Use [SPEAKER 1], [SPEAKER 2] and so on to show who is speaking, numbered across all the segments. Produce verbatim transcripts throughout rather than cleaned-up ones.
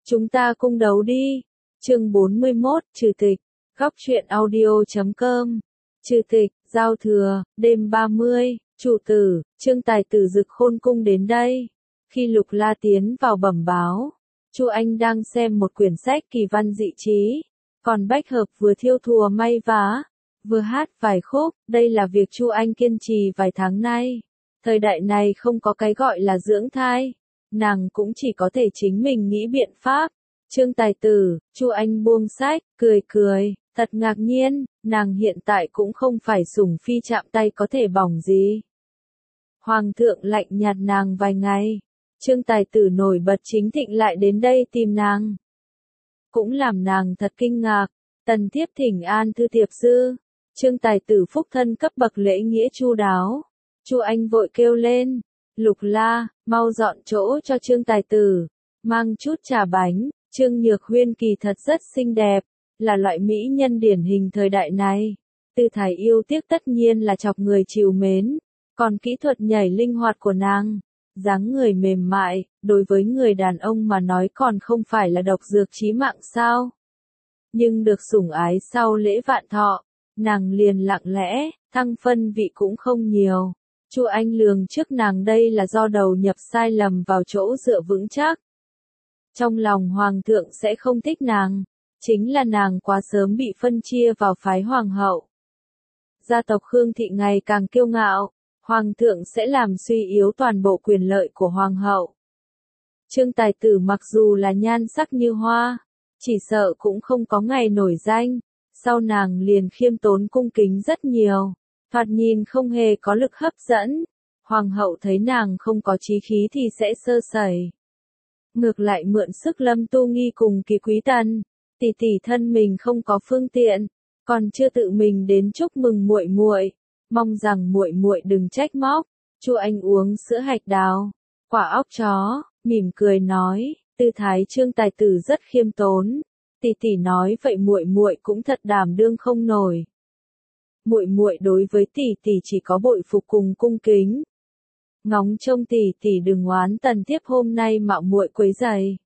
[SPEAKER 1] Chúng ta cung đấu đi. Chương bốn mươi mốt, Trừ tịch. Góc truyện audio chấm com. Trừ tịch, giao thừa, đêm ba mươi, chủ tử, Trương Tài Tử Dực Khôn cung đến đây. Khi Lục La tiến vào bẩm báo, Chu Anh đang xem một quyển sách kỳ văn dị trí, còn Bách Hợp vừa thiêu thùa may vá, vừa hát vài khúc. Đây là việc Chu Anh kiên trì vài tháng nay. Thời đại này không có cái gọi là dưỡng thai, nàng cũng chỉ có thể chính mình nghĩ biện pháp. Trương Tài Tử, Chu Anh buông sách, cười cười, thật ngạc nhiên, nàng hiện tại cũng không phải sủng phi chạm tay có thể bỏng gì. Hoàng thượng lạnh nhạt nàng vài ngày, Trương Tài Tử nổi bật chính thịnh lại đến đây tìm nàng. Cũng làm nàng thật kinh ngạc, tần thiếp thỉnh an thư tiệp sư. Trương Tài Tử phúc thân cấp bậc lễ nghĩa chu đáo. Chu Anh vội kêu lên, Lục La, mau dọn chỗ cho Trương Tài Tử, mang chút trà bánh. Trương Nhược Huyên kỳ thật rất xinh đẹp, là loại mỹ nhân điển hình thời đại này. Tư thái yêu tiếc tất nhiên là chọc người trìu mến, còn kỹ thuật nhảy linh hoạt của nàng, dáng người mềm mại, đối với người đàn ông mà nói còn không phải là độc dược chí mạng sao. Nhưng được sủng ái sau lễ vạn thọ, nàng liền lặng lẽ, thăng phân vị cũng không nhiều. Chu Anh lường trước nàng đây là do đầu nhập sai lầm vào chỗ dựa vững chắc. Trong lòng hoàng thượng sẽ không thích nàng, chính là nàng quá sớm bị phân chia vào phái hoàng hậu. Gia tộc Khương Thị ngày càng kiêu ngạo, hoàng thượng sẽ làm suy yếu toàn bộ quyền lợi của hoàng hậu. Trương Tài Tử mặc dù là nhan sắc như hoa, chỉ sợ cũng không có ngày nổi danh, sau nàng liền khiêm tốn cung kính rất nhiều, thoạt nhìn không hề có lực hấp dẫn. Hoàng hậu thấy nàng không có chí khí thì sẽ sơ sẩy. Ngược lại mượn sức Lâm Tu Nghi cùng Kỳ Quý Tần, tỷ tỷ thân mình không có phương tiện, còn chưa tự mình đến chúc mừng muội muội, mong rằng muội muội đừng trách móc. Chu Anh uống sữa hạch đào, quả óc chó, mỉm cười nói, tư thái Trương Tài Tử rất khiêm tốn, tỷ tỷ nói vậy muội muội cũng thật đảm đương không nổi. Muội muội đối với tỷ tỷ chỉ có bội phục cùng cung kính. Ngóng trông tỷ tỷ đừng oán tần thiếp hôm nay mạo muội quấy rầy.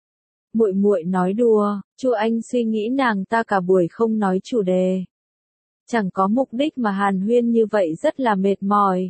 [SPEAKER 1] Muội muội nói đùa. Chu Anh suy nghĩ nàng ta cả buổi không nói chủ đề, chẳng có mục đích mà hàn huyên như vậy rất là mệt mỏi.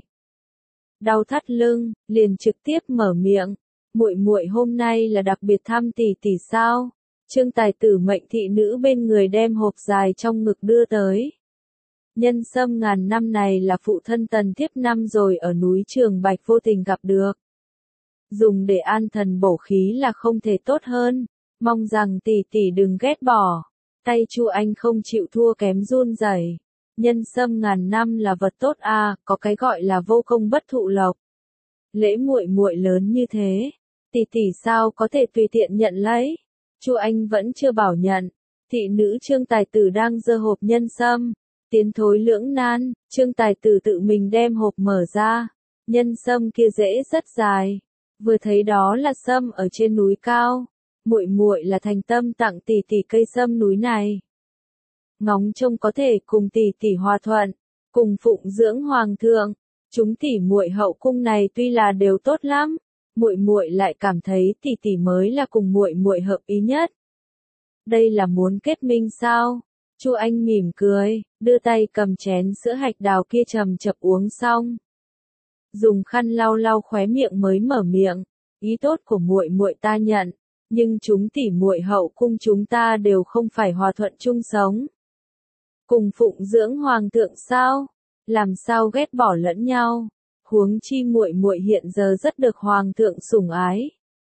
[SPEAKER 1] Đau thắt lưng, liền trực tiếp mở miệng, muội muội hôm nay là đặc biệt thăm tỷ tỷ sao? Trương Tài Tử mệnh thị nữ bên người đem hộp dài trong ngực đưa tới. Nhân sâm ngàn năm này là phụ thân tần thiếp năm rồi ở núi Trường Bạch vô tình gặp được. Dùng để an thần bổ khí là không thể tốt hơn, mong rằng tỷ tỷ đừng ghét bỏ. Tay Chu Anh không chịu thua kém run rẩy. Nhân sâm ngàn năm là vật tốt à, có cái gọi là vô công bất thụ lộc. Lễ muội muội lớn như thế, tỷ tỷ sao có thể tùy tiện nhận lấy? Chu Anh vẫn chưa bảo nhận. Thị nữ Trương Tài Tử đang giơ hộp nhân sâm, tiến thối lưỡng nan. Trương Tài Tử tự mình đem hộp mở ra, nhân sâm kia rễ rất dài, vừa thấy đó là sâm ở trên núi cao. Muội muội là thành tâm tặng tỷ tỷ cây sâm núi này, ngóng trông có thể cùng tỷ tỷ hòa thuận, cùng phụng dưỡng hoàng thượng. Chúng tỷ muội hậu cung này tuy là đều tốt lắm, muội muội lại cảm thấy tỷ tỷ mới là cùng muội muội hợp ý nhất. Đây là muốn kết minh sao? Chu Anh mỉm cười, đưa tay cầm chén sữa hạch đào kia chậm chậm uống xong, dùng khăn lau lau khóe miệng mới mở miệng, ý tốt của muội muội ta nhận, nhưng chúng tỷ muội hậu cung chúng ta đều không phải hòa thuận chung sống. Cùng phụng dưỡng hoàng thượng sao? Làm sao ghét bỏ lẫn nhau? Huống chi muội muội hiện giờ rất được hoàng thượng sủng ái,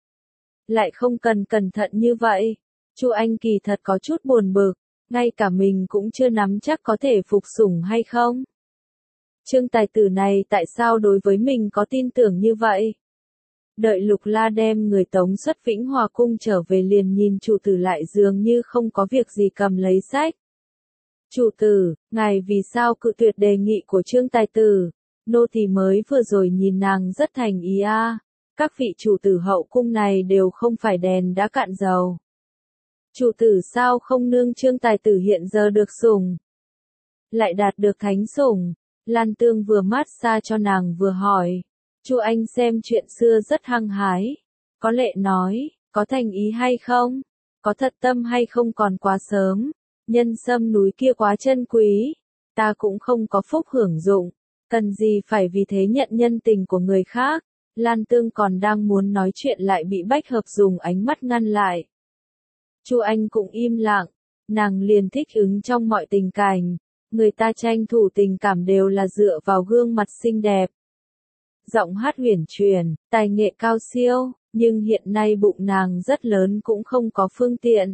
[SPEAKER 1] lại không cần cẩn thận như vậy. Chu Anh kỳ thật có chút buồn bực, ngay cả mình cũng chưa nắm chắc có thể phục sủng hay không. Trương Tài Tử này tại sao đối với mình có tin tưởng như vậy? Đợi Lục La đem người tống xuất Vĩnh Hòa cung trở về liền nhìn chủ tử lại dường như không có việc gì cầm lấy sách. Chủ tử, ngài vì sao cự tuyệt đề nghị của Trương Tài Tử? Nô tỳ mới vừa rồi nhìn nàng rất thành ý a. À. Các vị chủ tử hậu cung này đều không phải đèn đã cạn dầu. Chủ tử sao không nương Trương Tài Tử hiện giờ được sủng, lại đạt được thánh sủng? Lan Tương vừa mát xa cho nàng vừa hỏi. Chu Anh xem chuyện xưa rất hăng hái, có lệ nói, Có thành ý hay không? Có thật tâm hay không còn quá sớm? Nhân sâm núi kia quá chân quý, ta cũng không có phúc hưởng dụng, cần gì phải vì thế nhận nhân tình của người khác. Lan Tương còn đang muốn nói chuyện lại bị Bách Hợp dùng ánh mắt ngăn lại. Chu Anh cũng im lặng, nàng liền thích ứng trong mọi tình cảnh, người ta tranh thủ tình cảm đều là dựa vào gương mặt xinh đẹp. Giọng hát huyền truyền, tài nghệ cao siêu, nhưng hiện nay bụng nàng rất lớn cũng không có phương tiện.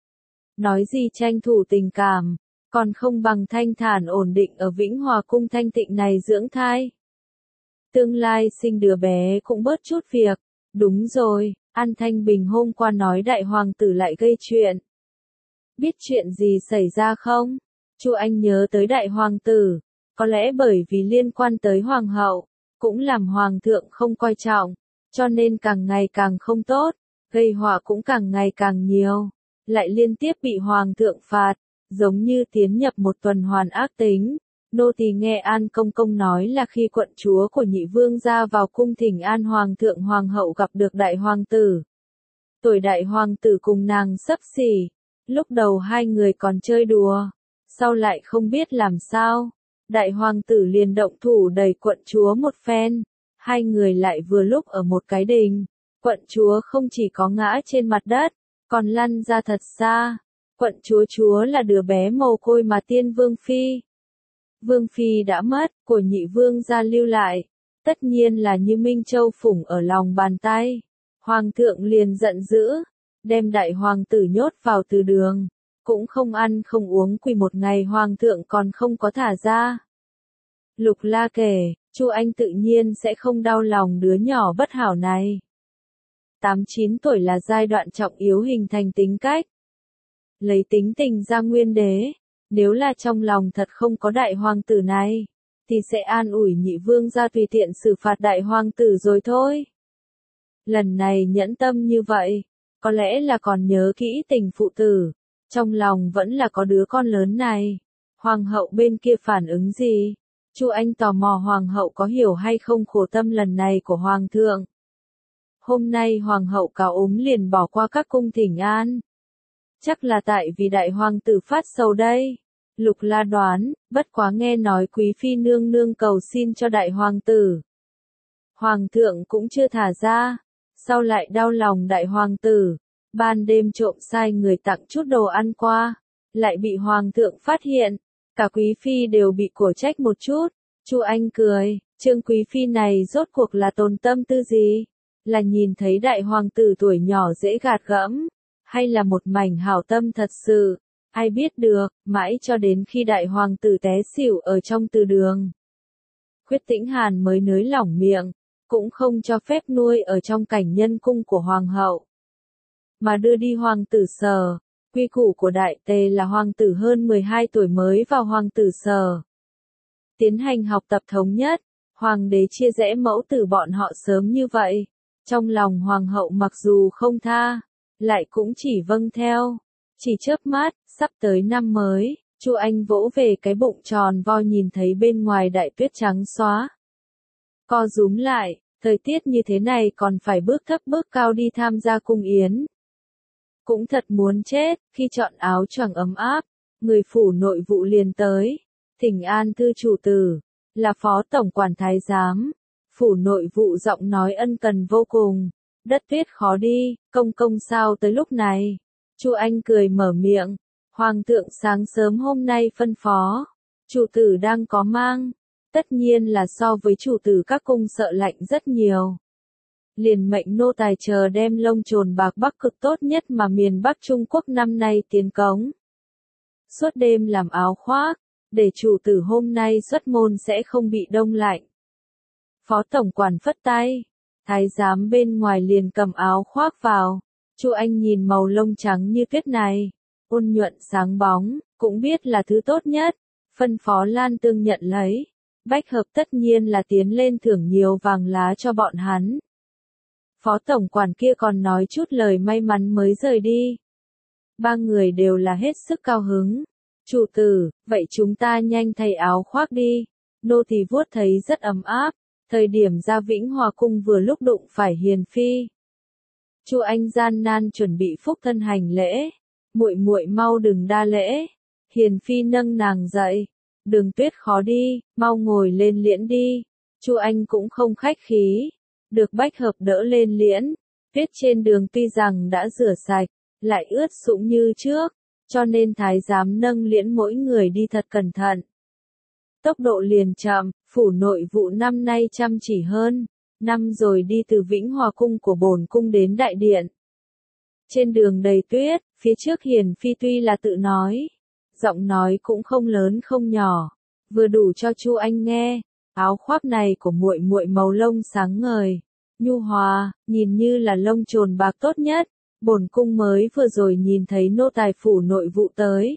[SPEAKER 1] Nói gì tranh thủ tình cảm, còn không bằng thanh thản ổn định ở Vĩnh Hòa cung thanh tịnh này dưỡng thai. Tương lai sinh đứa bé cũng bớt chút việc. Đúng rồi, An Thanh Bình hôm qua nói đại hoàng tử lại gây chuyện. Biết chuyện gì xảy ra không? Chu Anh nhớ tới đại hoàng tử, có lẽ bởi vì liên quan tới hoàng hậu, cũng làm hoàng thượng không coi trọng, cho nên càng ngày càng không tốt, gây họa cũng càng ngày càng nhiều, lại liên tiếp bị hoàng thượng phạt, giống như tiến nhập một tuần hoàn ác tính. Nô tỳ nghe An Công Công nói là khi quận chúa của nhị vương ra vào cung thỉnh an hoàng thượng hoàng hậu gặp được đại hoàng tử. Tuổi đại hoàng tử cùng nàng xấp xỉ, lúc đầu hai người còn chơi đùa, sau lại không biết làm sao, đại hoàng tử liền động thủ đẩy quận chúa một phen, hai người lại vừa lúc ở một cái đình, quận chúa không chỉ có ngã trên mặt đất, còn lăn ra thật xa, quận chúa chúa là đứa bé mồ côi mà tiên vương phi. Vương phi đã mất, của nhị vương gia lưu lại, tất nhiên là như Minh Châu phủng ở lòng bàn tay. Hoàng thượng liền giận dữ, đem đại hoàng tử nhốt vào từ đường, cũng không ăn không uống quỳ một ngày hoàng thượng còn không có thả ra. Lục La kể, Chu Anh tự nhiên sẽ không đau lòng đứa nhỏ bất hảo này. tám chín tuổi là giai đoạn trọng yếu hình thành tính cách. Lấy tính tình ra nguyên đế. Nếu là trong lòng thật không có đại hoàng tử này, thì sẽ an ủi nhị vương ra tùy tiện xử phạt đại hoàng tử rồi thôi. Lần này nhẫn tâm như vậy, có lẽ là còn nhớ kỹ tình phụ tử, trong lòng vẫn là có đứa con lớn này. Hoàng hậu bên kia phản ứng gì? Chu Anh tò mò hoàng hậu có hiểu hay không khổ tâm lần này của hoàng thượng. Hôm nay hoàng hậu cáo ốm liền bỏ qua các cung thỉnh an. Chắc là tại vì đại hoàng tử phát sầu đây. Lục La đoán, bất quá nghe nói quý phi nương nương cầu xin cho đại hoàng tử. Hoàng thượng cũng chưa thả ra, sau lại đau lòng đại hoàng tử, ban đêm trộm sai người tặng chút đồ ăn qua, lại bị hoàng thượng phát hiện, cả quý phi đều bị cổ trách một chút. Chu Anh cười, Trương quý phi này rốt cuộc là tồn tâm tư gì? Là nhìn thấy đại hoàng tử tuổi nhỏ dễ gạt gẫm, hay là một mảnh hảo tâm thật sự? Ai biết được, mãi cho đến khi đại hoàng tử té xỉu ở trong từ đường. Khuyết Tĩnh Hàn mới nới lỏng miệng, cũng không cho phép nuôi ở trong cảnh nhân cung của hoàng hậu. Mà đưa đi hoàng tử Sở, quy củ của đại tề là hoàng tử hơn mười hai tuổi mới vào hoàng tử Sở. Tiến hành học tập thống nhất, hoàng đế chia rẽ mẫu tử bọn họ sớm như vậy. Trong lòng hoàng hậu mặc dù không tha, lại cũng chỉ vâng theo. Chỉ chớp mắt, sắp tới năm mới, Chu Anh vỗ về cái bụng tròn vo nhìn thấy bên ngoài đại tuyết trắng xóa. Co rúm lại, thời tiết như thế này còn phải bước thấp bước cao đi tham gia cung yến. Cũng thật muốn chết, khi chọn áo choàng ấm áp, người phủ nội vụ liền tới. Thỉnh an thư chủ tử, là phó tổng quản thái giám. Phủ nội vụ giọng nói ân cần vô cùng. Đất tuyết khó đi, công công sao tới lúc này? Chu Anh cười mở miệng, hoàng thượng sáng sớm hôm nay phân phó, chủ tử đang có mang, tất nhiên là so với chủ tử các cung sợ lạnh rất nhiều. Liền mệnh nô tài chờ đem lông trồn bạc bắc cực tốt nhất mà miền Bắc Trung Quốc năm nay tiến cống. Suốt đêm làm áo khoác, để chủ tử hôm nay xuất môn sẽ không bị đông lạnh. Phó tổng quản phất tay, thái giám bên ngoài liền cầm áo khoác vào. Chu Anh nhìn màu lông trắng như tuyết này, ôn nhuận sáng bóng, cũng biết là thứ tốt nhất, phân phó Lan Tương nhận lấy. Bách Hợp tất nhiên là tiến lên thưởng nhiều vàng lá cho bọn hắn. Phó tổng quản kia còn nói chút lời may mắn mới rời đi. Ba người đều là hết sức cao hứng. Chủ tử, vậy chúng ta nhanh thay áo khoác đi. Nô tỳ vuốt thấy rất ấm áp, thời điểm ra Vĩnh Hòa cung vừa lúc đụng phải Hiền Phi. Chu Anh gian nan chuẩn bị phúc thân hành lễ. Muội muội mau đừng đa lễ. Hiền phi nâng nàng dậy. Đường Tuyết khó đi, mau ngồi lên liễn đi. Chu Anh cũng không khách khí. Được bách hợp đỡ lên liễn. Tuyết trên đường tuy rằng đã rửa sạch, lại ướt sũng như trước, cho nên thái giám nâng liễn mỗi người đi thật cẩn thận. Tốc độ liền chậm, phủ nội vụ năm nay chăm chỉ hơn, năm rồi đi từ Vĩnh Hòa cung của bổn cung đến đại điện. Trên đường đầy tuyết, phía trước Hiền phi tuy là tự nói, giọng nói cũng không lớn không nhỏ, vừa đủ cho Chu Anh nghe. Áo khoác này của muội muội màu lông sáng ngời, nhu hòa, nhìn như là lông trồn bạc tốt nhất. Bổn cung mới vừa rồi nhìn thấy nô tài phủ nội vụ tới.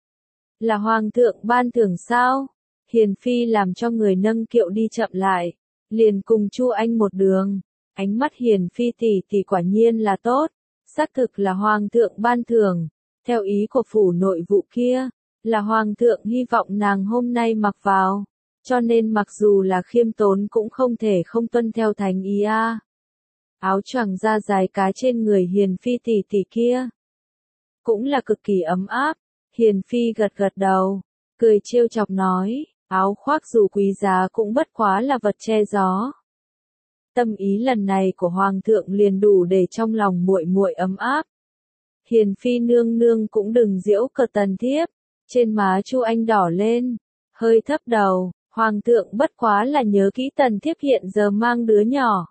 [SPEAKER 1] Là hoàng thượng ban thưởng sao? Hiền phi làm cho người nâng kiệu đi chậm lại, liền cùng Chu Anh một đường. Ánh mắt Hiền phi tỷ tỷ quả nhiên là tốt, xác thực là hoàng thượng ban thưởng. Theo ý của phủ nội vụ kia, là hoàng thượng hy vọng nàng hôm nay mặc vào, cho nên mặc dù là khiêm tốn cũng không thể không tuân theo thành ý a. Áo choàng da dài cá trên người Hiền phi tỷ tỷ kia cũng là cực kỳ ấm áp. Hiền phi gật gật đầu, cười trêu chọc nói, áo khoác dù quý giá cũng bất quá là vật che gió. Tâm ý lần này của hoàng thượng liền đủ để trong lòng muội muội ấm áp. Hiền phi nương nương cũng đừng giễu cợt tần thiếp. Trên má Chu Anh đỏ lên, hơi thấp đầu. Hoàng thượng bất quá là nhớ kỹ tần thiếp hiện giờ mang đứa nhỏ,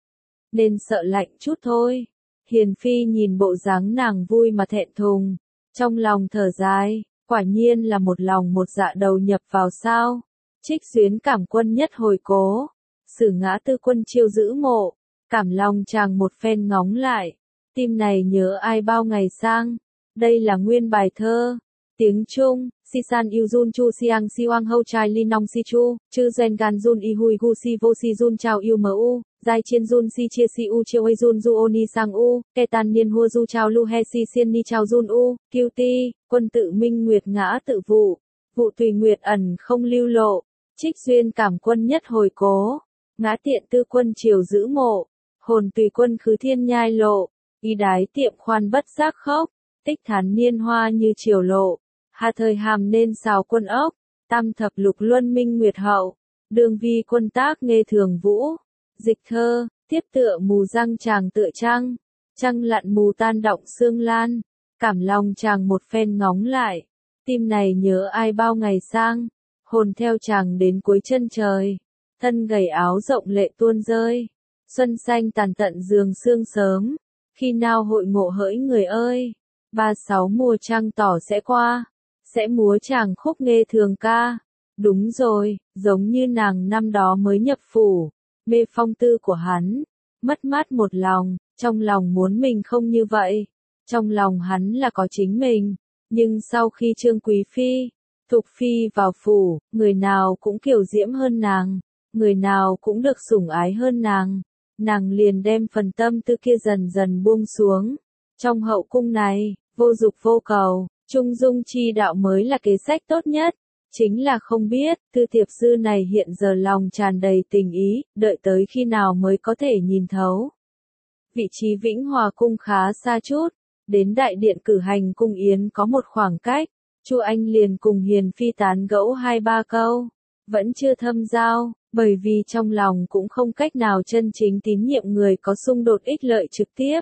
[SPEAKER 1] nên sợ lạnh chút thôi. Hiền phi nhìn bộ dáng nàng vui mà thẹn thùng, trong lòng thở dài, quả nhiên là một lòng một dạ đầu nhập vào sao. Trích xuyến cảm quân nhất hồi cố, sử ngã tư quân chiêu giữ mộ, cảm lòng chàng một phen ngóng lại, tim này nhớ ai bao ngày sang. Đây là nguyên bài thơ. Tiếng Trung, si san yêu jun chu siang si wang hâu trai li nong si chu, chư gen gan jun y hui gu si vô si jun chao yêu mu, giai chiên jun si chia si u chiêu ây jun du oni sang u, ke tan niên hua du chao lu he si xiên ni chao jun u, kiêu ti, quân tự minh nguyệt ngã tự vụ, vụ tùy nguyệt ẩn không lưu lộ, trích duyên cảm quân nhất hồi cố, ngã tiện tư quân triều giữ mộ, hồn tùy quân khứ thiên nhai lộ, y đái tiệm khoan bất giác khóc, tích thán niên hoa như triều lộ. Hà thời hàm nên xào quân ốc, tam thập lục luân minh nguyệt hậu, đường vi quân tác nghe thường vũ. Dịch thơ, tiếp tựa mù răng chàng tựa trăng, trăng lặn mù tan động sương lan, cảm lòng chàng một phen ngóng lại, tim này nhớ ai bao ngày sang, hồn theo chàng đến cuối chân trời, thân gầy áo rộng lệ tuôn rơi, xuân xanh tàn tận giường sương sớm, khi nào hội ngộ hỡi người ơi, ba sáu mùa trăng tỏ sẽ qua. Sẽ múa chàng khúc nghe thường ca. Đúng rồi, giống như nàng năm đó mới nhập phủ, mê phong tư của hắn, mất mát một lòng, trong lòng muốn mình không như vậy. Trong lòng hắn là có chính mình, nhưng sau khi Trương Quý Phi, Thục Phi vào phủ, người nào cũng kiều diễm hơn nàng, người nào cũng được sủng ái hơn nàng, nàng liền đem phần tâm tư kia dần dần buông xuống. Trong hậu cung này, vô dục vô cầu, trung dung chi đạo mới là kế sách tốt nhất. Chính là không biết, Tư Thiệp Sư này hiện giờ lòng tràn đầy tình ý, đợi tới khi nào mới có thể nhìn thấu. Vị trí Vĩnh Hòa cung khá xa chút, đến đại điện cử hành cung yến có một khoảng cách, Chu Anh liền cùng Hiền Phi tán gẫu hai ba câu, vẫn chưa thâm giao, bởi vì trong lòng cũng không cách nào chân chính tín nhiệm người có xung đột ích lợi trực tiếp.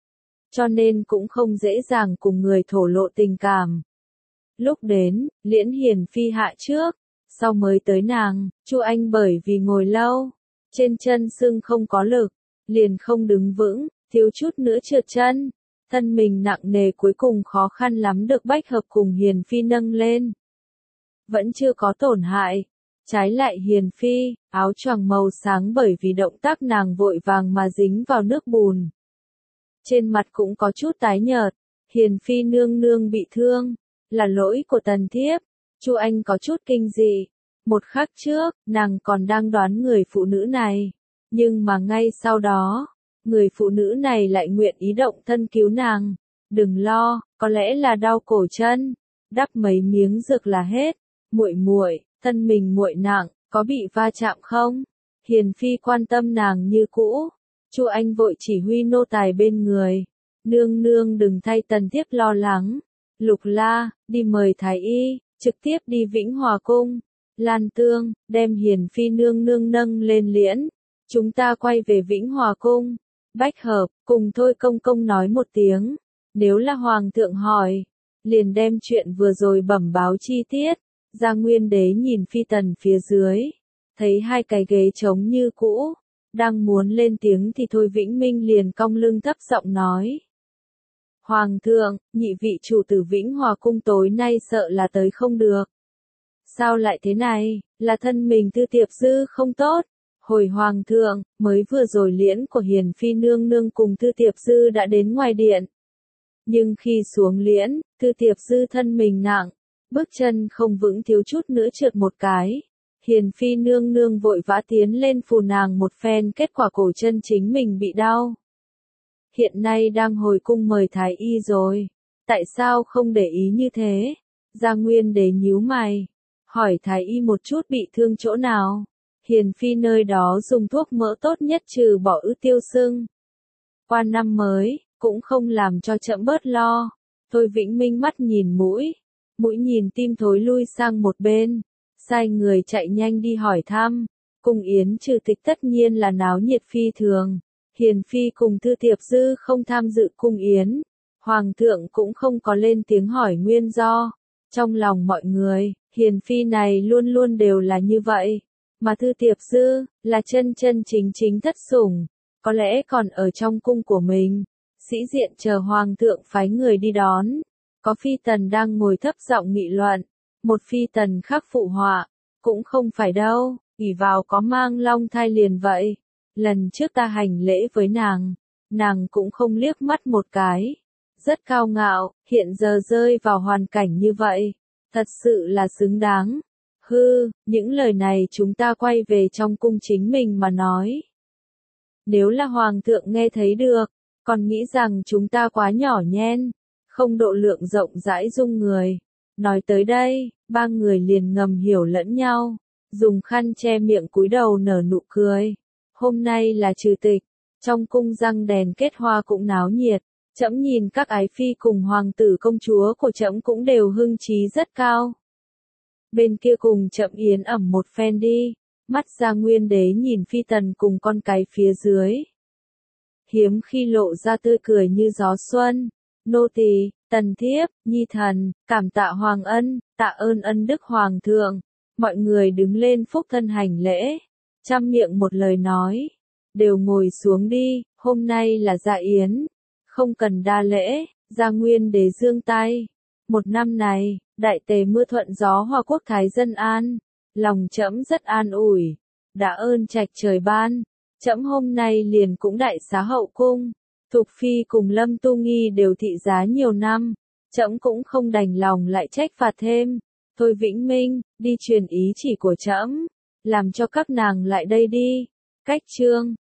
[SPEAKER 1] Cho nên cũng không dễ dàng cùng người thổ lộ tình cảm. Lúc đến, Liễn Hiền Phi hạ trước, sau mới tới nàng, Chu Anh bởi vì ngồi lâu, trên chân sưng không có lực, liền không đứng vững, thiếu chút nữa trượt chân, thân mình nặng nề cuối cùng khó khăn lắm được bách hợp cùng Hiền Phi nâng lên. Vẫn chưa có tổn hại, trái lại Hiền Phi, áo choàng màu sáng bởi vì động tác nàng vội vàng mà dính vào nước bùn. Trên mặt cũng có chút tái nhợt, Hiền Phi nương nương bị thương. Là lỗi của Tần Thiếp. Chu Anh có chút kinh dị. Một khắc trước, nàng còn đang đoán người phụ nữ này. Nhưng mà ngay sau đó, người phụ nữ này lại nguyện ý động thân cứu nàng. Đừng lo, có lẽ là đau cổ chân. Đắp mấy miếng dược là hết. Muội muội, thân mình muội nặng, có bị va chạm không? Hiền Phi quan tâm nàng như cũ. Chu Anh vội chỉ huy nô tài bên người. Nương nương đừng thay Tần Thiếp lo lắng. Lục La, đi mời Thái Y, trực tiếp đi Vĩnh Hòa Cung. Lan Tương, đem Hiền Phi nương nương nâng lên liễn. Chúng ta quay về Vĩnh Hòa Cung. Bách Hợp, cùng Thôi Công Công nói một tiếng. Nếu là Hoàng thượng hỏi, liền đem chuyện vừa rồi bẩm báo chi tiết. Gia Nguyên Đế nhìn Phi Tần phía dưới. Thấy hai cái ghế trống như cũ. Đang muốn lên tiếng thì Thôi Vĩnh Minh liền cong lưng thấp giọng nói. Hoàng thượng, nhị vị chủ tử Vĩnh Hòa Cung tối nay sợ là tới không được. Sao lại thế này, là thân mình Tư Tiệp Dư không tốt. Hồi Hoàng thượng, mới vừa rồi liễn của Hiền Phi nương nương cùng Tư Tiệp Dư đã đến ngoài điện. Nhưng khi xuống liễn, Tư Tiệp Dư thân mình nặng, bước chân không vững thiếu chút nữa trượt một cái. Hiền Phi nương nương vội vã tiến lên phù nàng một phen, kết quả cổ chân chính mình bị đau. Hiện nay đang hồi cung mời Thái Y rồi. Tại sao không để ý như thế? Gia Nguyên Đế nhíu mày. Hỏi Thái Y một chút bị thương chỗ nào? Hiền Phi nơi đó dùng thuốc mỡ tốt nhất trừ bỏ ứ tiêu sưng. Qua năm mới, cũng không làm cho chậm bớt lo. Thôi Vĩnh Minh mắt nhìn mũi. Mũi nhìn tim thối lui sang một bên. Sai người chạy nhanh đi hỏi thăm. Cung yến trừ tịch tất nhiên là náo nhiệt phi thường. Hiền Phi cùng Tư Tiệp Dư không tham dự cung yến. Hoàng thượng cũng không có lên tiếng hỏi nguyên do. Trong lòng mọi người, Hiền Phi này luôn luôn đều là như vậy. Mà Tư Tiệp Dư, là chân chân chính chính thất sủng. Có lẽ còn ở trong cung của mình. Sĩ diện chờ Hoàng thượng phái người đi đón. Có Phi Tần đang ngồi thấp giọng nghị luận. Một Phi Tần khác phụ họa. Cũng không phải đâu, ỷ vào có mang long thai liền vậy. Lần trước ta hành lễ với nàng, nàng cũng không liếc mắt một cái. Rất cao ngạo, hiện giờ rơi vào hoàn cảnh như vậy. Thật sự là xứng đáng. Hư, những lời này chúng ta quay về trong cung chính mình mà nói. Nếu là Hoàng thượng nghe thấy được, còn nghĩ rằng chúng ta quá nhỏ nhen, không độ lượng rộng rãi dung người. Nói tới đây, ba người liền ngầm hiểu lẫn nhau, dùng khăn che miệng cúi đầu nở nụ cười. Hôm nay là trừ tịch, trong cung răng đèn kết hoa cũng náo nhiệt, trẫm nhìn các ái phi cùng hoàng tử công chúa của trẫm cũng đều hưng trí rất cao. Bên kia cùng trẫm yến ẩm một phen đi, mắt Gia Nguyên Đế nhìn Phi Tần cùng con cái phía dưới. Hiếm khi lộ ra tươi cười như gió xuân, nô tỳ, Tần Thiếp, Nhi Thần, cảm tạ Hoàng ân, tạ ơn ân đức Hoàng thượng. Mọi người đứng lên phúc thân hành lễ. Trăm miệng một lời nói, đều ngồi xuống đi, hôm nay là dạ yến, không cần đa lễ. Gia Nguyên Đế giương tay. Một năm này, đại tề mưa thuận gió hòa quốc thái dân an, lòng trẫm rất an ủi, đã ơn trạch trời ban, trẫm hôm nay liền cũng đại xá hậu cung. Thục Phi cùng Lâm Tu Nghi đều thị giá nhiều năm, trẫm cũng không đành lòng lại trách phạt thêm. Thôi Vĩnh Minh, đi truyền ý chỉ của trẫm, làm cho các nàng lại đây đi. Cách chương